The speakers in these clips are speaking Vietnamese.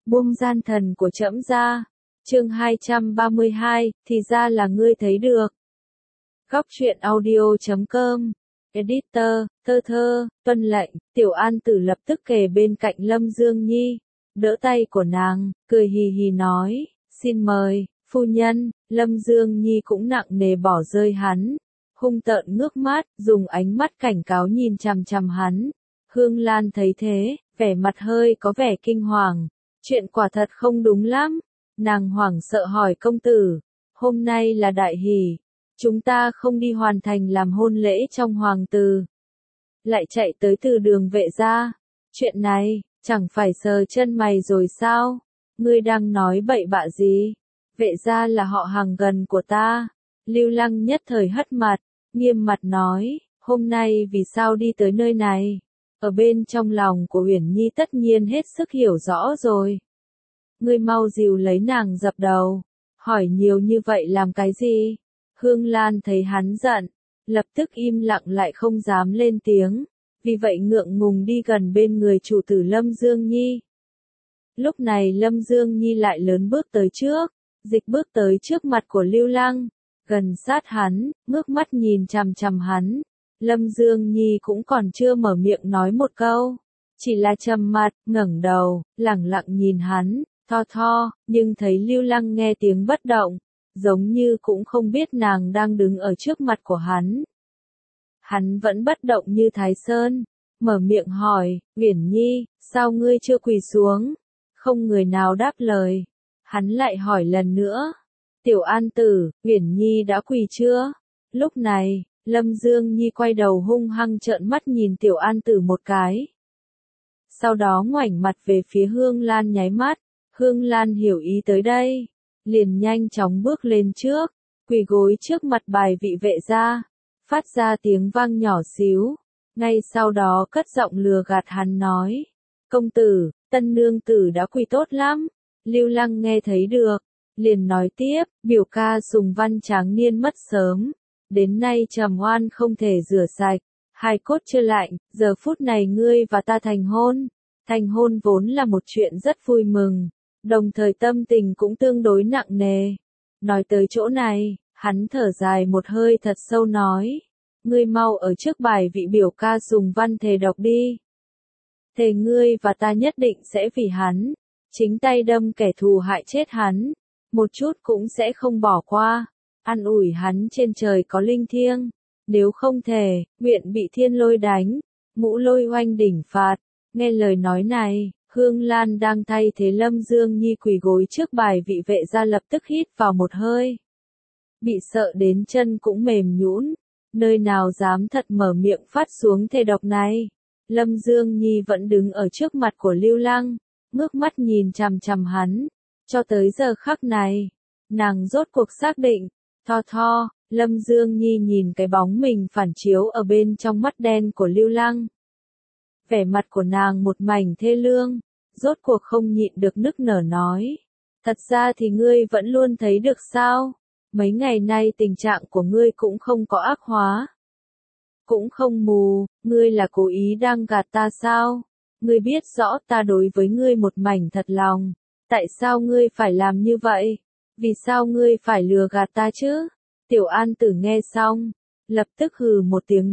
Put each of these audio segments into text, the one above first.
buông gian thần của trẫm ra. Chương 232, thì ra là ngươi thấy được. Góc truyện audio.com. Editor, Thơ, tuân lệnh. Tiểu An Tử lập tức kề bên cạnh Lâm Dương Nhi, đỡ tay của nàng, cười hì hì nói, xin mời, phu nhân. Lâm Dương Nhi cũng nặng nề bỏ rơi hắn, hung tợn ngước mắt, dùng ánh mắt cảnh cáo nhìn chằm chằm hắn. Hương Lan thấy thế, vẻ mặt hơi có vẻ kinh hoàng, chuyện quả thật không đúng lắm. Nàng hoảng sợ hỏi công tử, hôm nay là đại hỷ, chúng ta không đi hoàn thành làm hôn lễ trong hoàng tử, lại chạy tới từ đường Vệ gia. Chuyện này, chẳng phải sờ chân mày rồi sao? Ngươi đang nói bậy bạ gì? Vệ gia là họ hàng gần của ta. Lưu Lăng nhất thời hất mặt, nghiêm mặt nói, hôm nay vì sao đi tới nơi này? Ở bên trong lòng của Uyển Nhi tất nhiên hết sức hiểu rõ rồi. Ngươi mau dìu lấy nàng dập đầu, hỏi nhiều như vậy làm cái gì? Hương Lan thấy hắn giận, lập tức im lặng lại không dám lên tiếng, vì vậy ngượng ngùng đi gần bên người chủ tử Lâm Dương Nhi. Lúc này Lâm Dương Nhi lại lớn bước tới trước, dịch bước tới trước mặt của Lưu Lăng, gần sát hắn, ngước mắt nhìn chằm chằm hắn. Lâm Dương Nhi cũng còn chưa mở miệng nói một câu, chỉ là trầm mặt, ngẩng đầu, lẳng lặng nhìn hắn, tho, nhưng thấy Lưu Lăng nghe tiếng bất động, giống như cũng không biết nàng đang đứng ở trước mặt của hắn. Hắn vẫn bất động như Thái Sơn, mở miệng hỏi, Uyển Nhi, sao ngươi chưa quỳ xuống? Không người nào đáp lời. Hắn lại hỏi lần nữa, Tiểu An Tử, Uyển Nhi đã quỳ chưa? Lúc này, Lâm Dương Nhi quay đầu hung hăng trợn mắt nhìn Tiểu An Tử một cái. Sau đó ngoảnh mặt về phía Hương Lan nháy mắt. Hương Lan hiểu ý tới đây, liền nhanh chóng bước lên trước, quỳ gối trước mặt bài vị Vệ gia, phát ra tiếng vang nhỏ xíu. Ngay sau đó cất giọng lừa gạt hắn nói, công tử, tân nương tử đã quỳ tốt lắm. Lưu Lăng nghe thấy được, liền nói tiếp, biểu ca Sùng Văn tráng niên mất sớm, đến nay trầm oan không thể rửa sạch, hài cốt chưa lạnh, giờ phút này ngươi và ta thành hôn. Thành hôn vốn là một chuyện rất vui mừng, đồng thời tâm tình cũng tương đối nặng nề. Nói tới chỗ này, hắn thở dài một hơi thật sâu nói, ngươi mau ở trước bài vị biểu ca Sùng Văn thề độc đi. Thề ngươi và ta nhất định sẽ vì hắn, chính tay đâm kẻ thù hại chết hắn, một chút cũng sẽ không bỏ qua, an ủi hắn trên trời có linh thiêng, nếu không thề, nguyện bị thiên lôi đánh, ngũ lôi oanh đỉnh phạt. Nghe lời nói này, Hương Lan đang thay thế Lâm Dương Nhi quỳ gối trước bài vị Vệ gia lập tức hít vào một hơi. Bị sợ đến chân cũng mềm nhũn, nơi nào dám thật mở miệng phát xuống thề độc này. Lâm Dương Nhi vẫn đứng ở trước mặt của Lưu Lăng, ngước mắt nhìn chằm chằm hắn. Cho tới giờ khắc này, nàng rốt cuộc xác định, tho, Lâm Dương Nhi nhìn cái bóng mình phản chiếu ở bên trong mắt đen của Lưu Lăng. Vẻ mặt của nàng một mảnh thê lương, rốt cuộc không nhịn được nức nở nói, thật ra thì ngươi vẫn luôn thấy được sao? Mấy ngày nay tình trạng của ngươi cũng không có ác hóa, cũng không mù, ngươi là cố ý đang gạt ta sao? Ngươi biết rõ ta đối với ngươi một mảnh thật lòng, tại sao ngươi phải làm như vậy? Vì sao ngươi phải lừa gạt ta chứ? Tiểu An Tử nghe xong, lập tức hừ một tiếng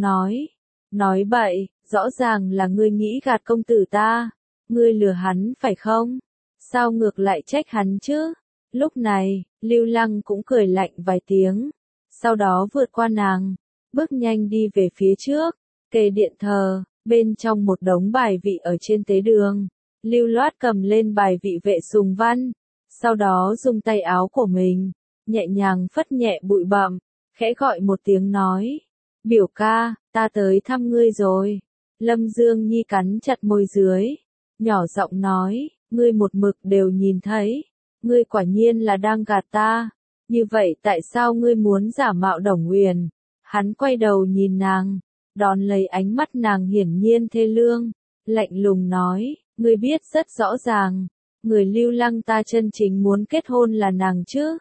nói bậy, rõ ràng là ngươi nghĩ gạt công tử ta, ngươi lừa hắn phải không? Sao ngược lại trách hắn chứ? Lúc này, Lưu Lăng cũng cười lạnh vài tiếng, sau đó vượt qua nàng, bước nhanh đi về phía trước, kề điện thờ, bên trong một đống bài vị ở trên tế đường. Lưu Loát cầm lên bài vị Vệ Sùng Văn, sau đó dùng tay áo của mình, nhẹ nhàng phất nhẹ bụi bặm, khẽ gọi một tiếng nói, biểu ca, ta tới thăm ngươi rồi. Lâm Dương Nhi cắn chặt môi dưới, nhỏ giọng nói, ngươi một mực đều nhìn thấy, ngươi quả nhiên là đang gạt ta, như vậy tại sao ngươi muốn giả mạo Đồng Uyển? Hắn quay đầu nhìn nàng, đón lấy ánh mắt nàng hiển nhiên thê lương, lạnh lùng nói, ngươi biết rất rõ ràng, người Lưu Lăng ta chân chính muốn kết hôn là nàng chứ?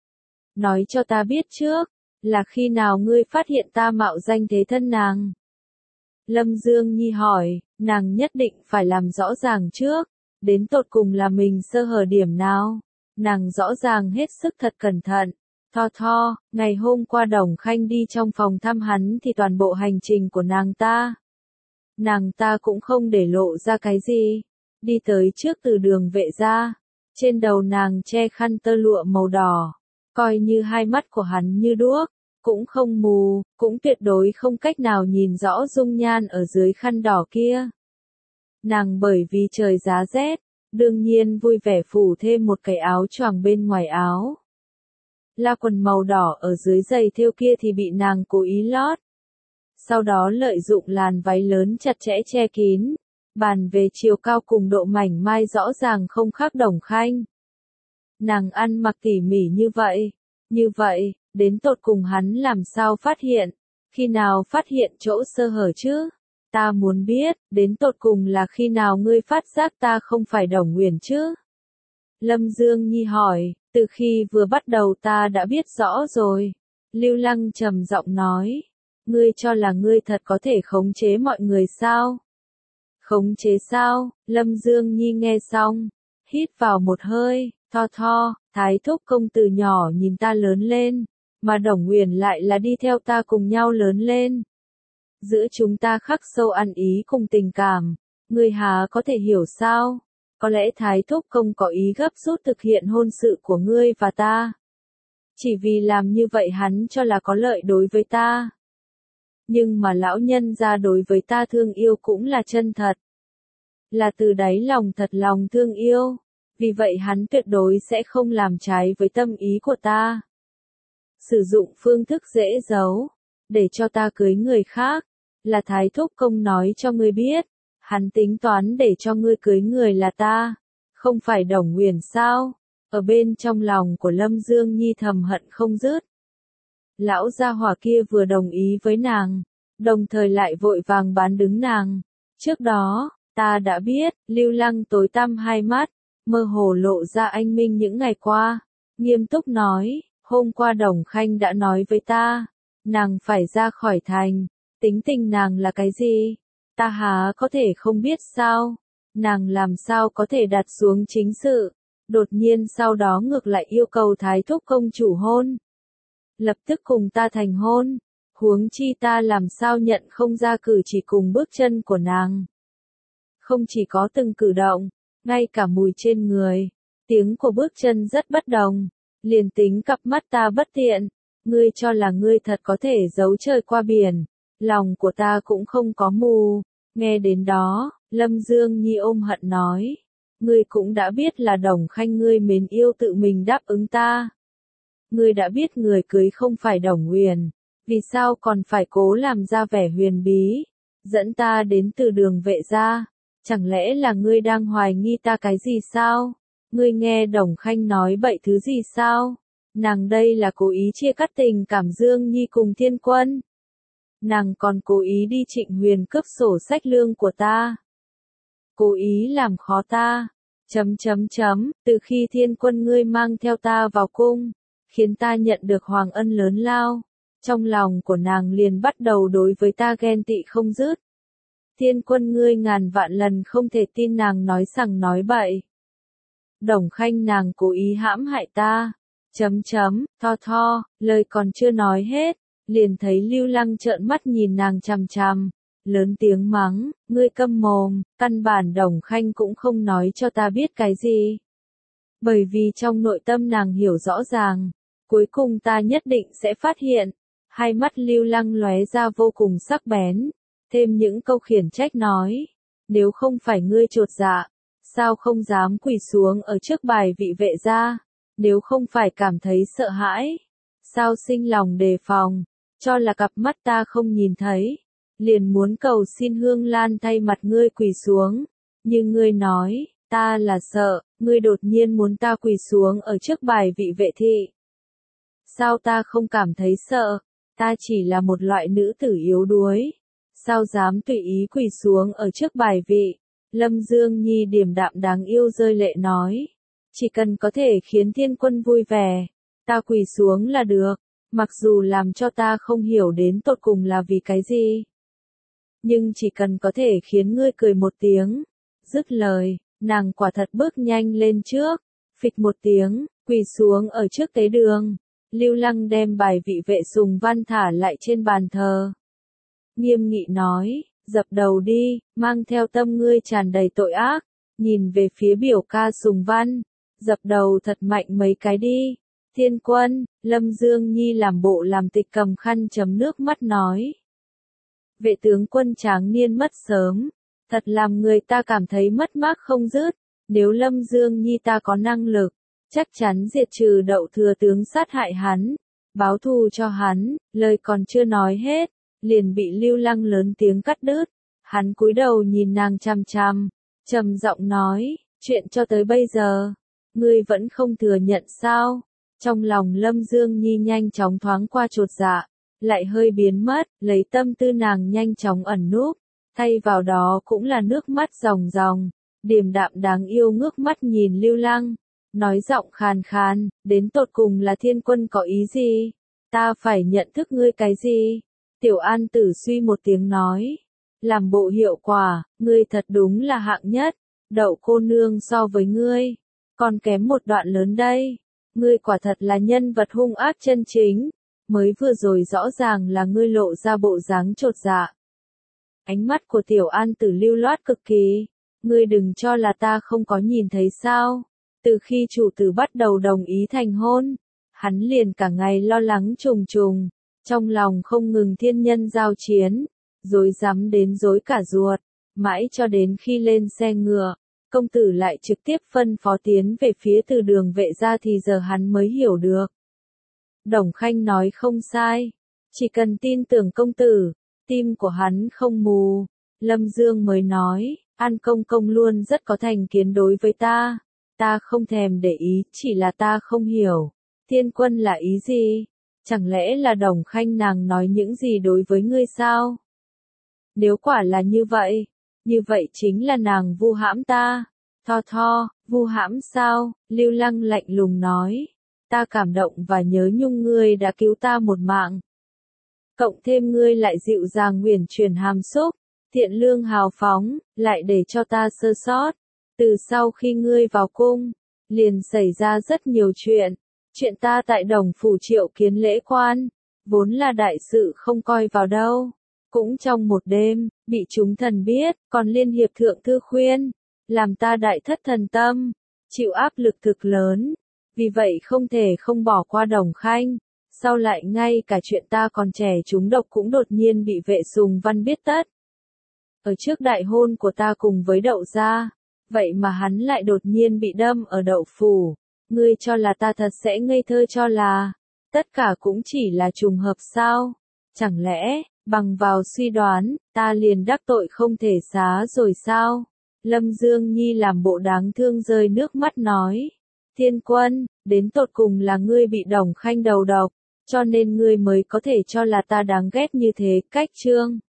Nói cho ta biết trước, là khi nào ngươi phát hiện ta mạo danh thế thân nàng? Lâm Dương Nhi hỏi, nàng nhất định phải làm rõ ràng trước, đến tột cùng là mình sơ hở điểm nào? Nàng rõ ràng hết sức thật cẩn thận. Tho, ngày hôm qua Đồng Khanh đi trong phòng thăm hắn thì toàn bộ hành trình của nàng ta cũng không để lộ ra cái gì. Đi tới trước từ đường vệ gia, trên đầu nàng che khăn tơ lụa màu đỏ, coi như hai mắt của hắn như đuốc, cũng không mù, cũng tuyệt đối không cách nào nhìn rõ dung nhan ở dưới khăn đỏ kia. Nàng bởi vì trời giá rét, đương nhiên vui vẻ phủ thêm một cái áo choàng bên ngoài áo. La quần màu đỏ ở dưới giày thêu kia thì bị nàng cố ý lót. Sau đó lợi dụng làn váy lớn chặt chẽ che kín, bàn về chiều cao cùng độ mảnh mai rõ ràng không khác Đồng Khanh. Nàng ăn mặc tỉ mỉ như vậy, đến tột cùng hắn làm sao phát hiện, khi nào phát hiện chỗ sơ hở chứ? Ta muốn biết, đến tột cùng là khi nào ngươi phát giác ta không phải Đồng Uyển chứ? Lâm Dương Nhi hỏi, từ khi vừa bắt đầu ta đã biết rõ rồi. Lưu Lăng trầm giọng nói, ngươi cho là ngươi thật có thể khống chế mọi người sao? Khống chế sao? Lâm Dương Nhi nghe xong, hít vào một hơi, Tho, Thái thúc công từ nhỏ nhìn ta lớn lên, mà Đồng Uyển lại là đi theo ta cùng nhau lớn lên. Giữa chúng ta khắc sâu ăn ý cùng tình cảm, ngươi há có thể hiểu sao? Có lẽ Thái thúc công có ý gấp rút thực hiện hôn sự của ngươi và ta. Chỉ vì làm như vậy hắn cho là có lợi đối với ta. Nhưng mà lão nhân gia đối với ta thương yêu cũng là chân thật. Là từ đáy lòng thật lòng thương yêu. Vì vậy hắn tuyệt đối sẽ không làm trái với tâm ý của ta. Sử dụng phương thức dễ giấu, để cho ta cưới người khác, là Thái thúc công nói cho ngươi biết. Hắn tính toán để cho ngươi cưới người là ta, không phải Đồng Uyển sao? Ở bên trong lòng của Lâm Dương Nhi thầm hận không dứt. Lão gia hỏa kia vừa đồng ý với nàng, đồng thời lại vội vàng bán đứng nàng. Trước đó, ta đã biết, Lưu Lăng tối tăm hai mắt, mơ hồ lộ ra anh minh những ngày qua. Nghiêm túc nói, hôm qua Đồng Khanh đã nói với ta, nàng phải ra khỏi thành, tính tình nàng là cái gì? Ta há có thể không biết sao? Nàng làm sao có thể đặt xuống chính sự, đột nhiên sau đó ngược lại yêu cầu Thái thúc công chủ hôn. Lập tức cùng ta thành hôn, huống chi ta làm sao nhận không ra cử chỉ cùng bước chân của nàng. Không chỉ có từng cử động, ngay cả mùi trên người, tiếng của bước chân rất bất đồng, liền tính cặp mắt ta bất tiện, ngươi cho là ngươi thật có thể giấu trời qua biển, lòng của ta cũng không có mù. Nghe đến đó, Lâm Dương Nhi ôm hận nói, ngươi cũng đã biết là Đồng Khanh ngươi mến yêu tự mình đáp ứng ta. Ngươi đã biết người cưới không phải Đồng Uyển, vì sao còn phải cố làm ra vẻ huyền bí, dẫn ta đến từ đường vệ gia, chẳng lẽ là ngươi đang hoài nghi ta cái gì sao? Ngươi nghe Đồng Khanh nói bậy thứ gì sao? Nàng đây là cố ý chia cắt tình cảm Dương Nhi cùng Thiên Quân. Nàng còn cố ý đi Trịnh Huyền cướp sổ sách lương của ta. Cố ý làm khó ta. Từ khi Thiên Quân ngươi mang theo ta vào cung, khiến ta nhận được hoàng ân lớn lao. Trong lòng của nàng liền bắt đầu đối với ta ghen tị không dứt. Thiên Quân ngươi ngàn vạn lần không thể tin nàng nói sằng nói bậy. Đồng Khanh nàng cố ý hãm hại ta. Tho, lời còn chưa nói hết, liền thấy Lưu Lăng trợn mắt nhìn nàng chằm chằm, lớn tiếng mắng, ngươi câm mồm, căn bản Đồng Khanh cũng không nói cho ta biết cái gì. Bởi vì trong nội tâm nàng hiểu rõ ràng, cuối cùng ta nhất định sẽ phát hiện. Hai mắt Lưu Lăng lóe ra vô cùng sắc bén, thêm những câu khiển trách nói, nếu không phải ngươi chột dạ, sao không dám quỳ xuống ở trước bài vị vệ gia, nếu không phải cảm thấy sợ hãi, sao sinh lòng đề phòng, cho là cặp mắt ta không nhìn thấy, liền muốn cầu xin Hương Lan thay mặt ngươi quỳ xuống, nhưng ngươi nói, ta là sợ, ngươi đột nhiên muốn ta quỳ xuống ở trước bài vị vệ thị. Sao ta không cảm thấy sợ, ta chỉ là một loại nữ tử yếu đuối, sao dám tùy ý quỳ xuống ở trước bài vị. Lâm Dương Nhi điềm đạm đáng yêu rơi lệ nói, chỉ cần có thể khiến Thiên Quân vui vẻ, ta quỳ xuống là được, mặc dù làm cho ta không hiểu đến tột cùng là vì cái gì. Nhưng chỉ cần có thể khiến ngươi cười một tiếng. Dứt lời, nàng quả thật bước nhanh lên trước, phịch một tiếng, quỳ xuống ở trước tế đường. Lưu Lăng đem bài vị vệ Sùng Văn thả lại trên bàn thờ. Nghiêm nghị nói, dập đầu đi, mang theo tâm ngươi tràn đầy tội ác, nhìn về phía biểu ca Sùng Văn, dập đầu thật mạnh mấy cái đi. Thiên Quân, Lâm Dương Nhi làm bộ làm tịch cầm khăn chấm nước mắt nói. Vệ tướng quân tráng niên mất sớm, thật làm người ta cảm thấy mất mát không dứt, nếu Lâm Dương Nhi ta có năng lực, chắc chắn diệt trừ Đậu thừa tướng sát hại hắn, báo thù cho hắn, lời còn chưa nói hết, liền bị Lưu Lăng lớn tiếng cắt đứt. Hắn cúi đầu nhìn nàng chằm chằm, trầm giọng nói, chuyện cho tới bây giờ, ngươi vẫn không thừa nhận sao? Trong lòng Lâm Dương Nhi nhanh chóng thoáng qua chột dạ, lại hơi biến mất, lấy tâm tư nàng nhanh chóng ẩn núp, thay vào đó cũng là nước mắt ròng ròng, điềm đạm đáng yêu ngước mắt nhìn Lưu Lăng, nói giọng khàn khàn, đến tột cùng là Thiên Quân có ý gì? Ta phải nhận thức ngươi cái gì? Tiểu An Tử suy một tiếng nói, làm bộ hiệu quả, ngươi thật đúng là hạng nhất, Đậu cô nương so với ngươi, còn kém một đoạn lớn đây. Ngươi quả thật là nhân vật hung ác chân chính, mới vừa rồi rõ ràng là ngươi lộ ra bộ dáng chột dạ. Ánh mắt của Tiểu An Tử lưu loát cực kỳ, ngươi đừng cho là ta không có nhìn thấy sao. Từ khi chủ tử bắt đầu đồng ý thành hôn, hắn liền cả ngày lo lắng trùng trùng, trong lòng không ngừng thiên nhân giao chiến, rối rắm đến rối cả ruột, mãi cho đến khi lên xe ngựa. Công tử lại trực tiếp phân phó tiến về phía từ đường vệ ra thì giờ hắn mới hiểu được. Đồng Khanh nói không sai, chỉ cần tin tưởng công tử, tim của hắn không mù. Lâm Dương mới nói, An công công luôn rất có thành kiến đối với ta không thèm để ý, chỉ là ta không hiểu, Thiên Quân là ý gì? Chẳng lẽ là Đồng Khanh nàng nói những gì đối với ngươi sao? Nếu quả là như vậy chính là nàng vu hãm ta. Vu hãm sao? Lưu Lăng lạnh lùng nói. Ta cảm động và nhớ nhung ngươi đã cứu ta một mạng. Cộng thêm ngươi lại dịu dàng huyền truyền hàm xúc, thiện lương hào phóng, lại để cho ta sơ sót. Từ sau khi ngươi vào cung, liền xảy ra rất nhiều chuyện. Chuyện ta tại Đồng phủ triệu kiến lễ quan, vốn là đại sự không coi vào đâu. Cũng trong một đêm, bị chúng thần biết, còn liên hiệp thượng thư khuyên, làm ta đại thất thần tâm, chịu áp lực thực lớn. Vì vậy không thể không bỏ qua Đồng Khanh. Sau lại ngay cả chuyện ta còn trẻ trúng độc cũng đột nhiên bị vệ Sùng Văn biết tất. Ở trước đại hôn của ta cùng với Đậu gia, vậy mà hắn lại đột nhiên bị đâm ở Đậu phủ. Ngươi cho là ta thật sẽ ngây thơ cho là tất cả cũng chỉ là trùng hợp sao? Chẳng lẽ, bằng vào suy đoán, ta liền đắc tội không thể xá rồi sao? Lâm Dương Nhi làm bộ đáng thương rơi nước mắt nói. Thiên Quân, đến tột cùng là ngươi bị Đồng Khanh đầu độc, cho nên ngươi mới có thể cho là ta đáng ghét như thế. Cách chương